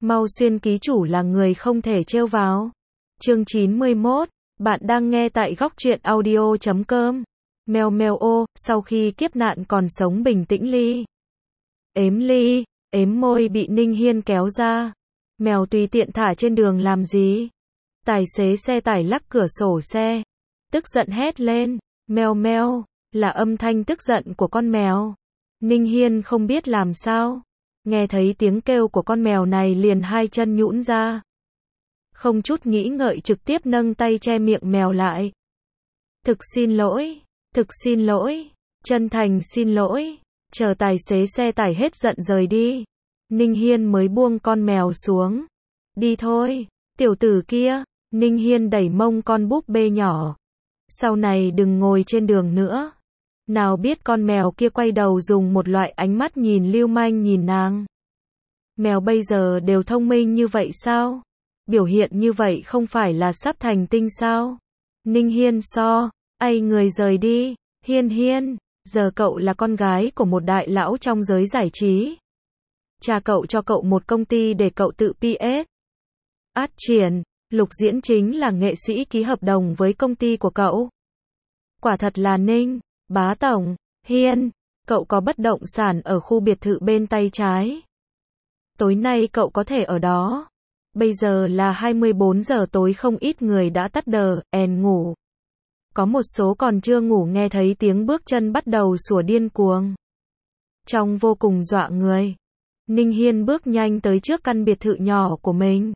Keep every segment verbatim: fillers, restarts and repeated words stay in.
Mau xuyên ký chủ là người không thể trêu vào. Chương chín mươi mốt, bạn đang nghe tại góc truyện audio chấm com. Mèo mèo ô, sau khi kiếp nạn còn sống bình tĩnh ly. Ếm ly, ếm môi bị Ninh Hiên kéo ra. Mèo tùy tiện thả trên đường làm gì? Tài xế xe tải lắc cửa sổ xe. Tức giận hét lên. Mèo mèo, là âm thanh tức giận của con mèo. Ninh Hiên không biết làm sao. Nghe thấy tiếng kêu của con mèo này liền hai chân nhũn ra. Không chút nghĩ ngợi trực tiếp nâng tay che miệng mèo lại. Thực xin lỗi, thực xin lỗi, chân thành xin lỗi. Chờ tài xế xe tải hết giận rời đi, Ninh Hiên mới buông con mèo xuống. Đi thôi, tiểu tử kia. Ninh Hiên đẩy mông con búp bê nhỏ. Sau này đừng ngồi trên đường nữa. Nào biết con mèo kia quay đầu dùng một loại ánh mắt nhìn lưu manh nhìn nàng. Mèo bây giờ đều thông minh như vậy sao? Biểu hiện như vậy không phải là sắp thành tinh sao? Ninh Hiên so, ai người rời đi. Hiên Hiên, giờ cậu là con gái của một đại lão trong giới giải trí. Cha cậu cho cậu một công ty để cậu tự pê ét. Át triển, Lục Diễn chính là nghệ sĩ ký hợp đồng với công ty của cậu. Quả thật là Ninh, bá tổng, Hiên, cậu có bất động sản ở khu biệt thự bên tay trái. Tối nay cậu có thể ở đó. Bây giờ là hai mươi bốn giờ tối, không ít người đã tắt đờ, èn ngủ. Có một số còn chưa ngủ nghe thấy tiếng bước chân bắt đầu sủa điên cuồng. Trông vô cùng dọa người. Ninh Hiên bước nhanh tới trước căn biệt thự nhỏ của mình.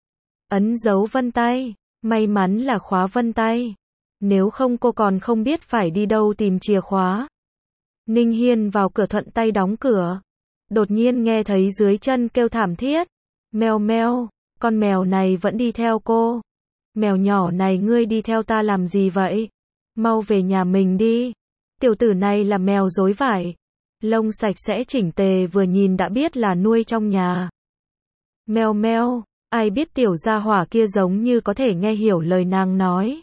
Ấn dấu vân tay, may mắn là khóa vân tay. Nếu không cô còn không biết phải đi đâu tìm chìa khóa. Ninh Hiên vào cửa thuận tay đóng cửa. Đột nhiên nghe thấy dưới chân kêu thảm thiết. Mèo mèo, con mèo này vẫn đi theo cô. Mèo nhỏ này ngươi đi theo ta làm gì vậy? Mau về nhà mình đi. Tiểu tử này là mèo rối vải. Lông sạch sẽ chỉnh tề vừa nhìn đã biết là nuôi trong nhà. Mèo mèo, ai biết tiểu gia hỏa kia giống như có thể nghe hiểu lời nàng nói.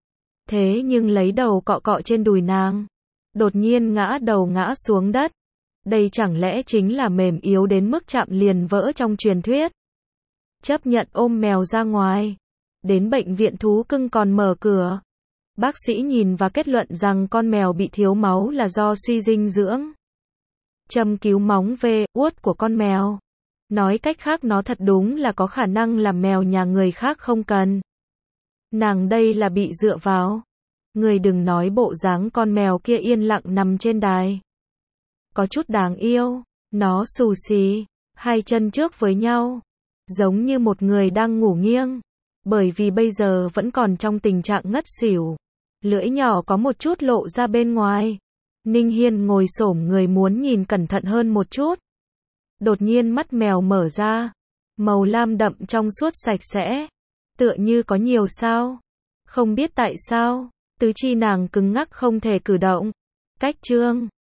Thế nhưng lấy đầu cọ cọ trên đùi nàng. Đột nhiên ngã đầu ngã xuống đất. Đây chẳng lẽ chính là mềm yếu đến mức chạm liền vỡ trong truyền thuyết. Chấp nhận ôm mèo ra ngoài. Đến bệnh viện thú cưng còn mở cửa. Bác sĩ nhìn và kết luận rằng con mèo bị thiếu máu là do suy dinh dưỡng. Châm cứu móng về uốt của con mèo. Nói cách khác nó thật đúng là có khả năng làm mèo nhà người khác không cần. Nàng đây là bị dựa vào. Người đừng nói bộ dáng con mèo kia yên lặng nằm trên đài. Có chút đáng yêu. Nó xù xì, hai chân trước với nhau. Giống như một người đang ngủ nghiêng. Bởi vì bây giờ vẫn còn trong tình trạng ngất xỉu. Lưỡi nhỏ có một chút lộ ra bên ngoài. Ninh Hiên ngồi xổm người muốn nhìn cẩn thận hơn một chút. Đột nhiên mắt mèo mở ra. Màu lam đậm trong suốt sạch sẽ. Tựa như có nhiều sao. Không biết tại sao, tứ chi nàng cứng ngắc không thể cử động. Cách chương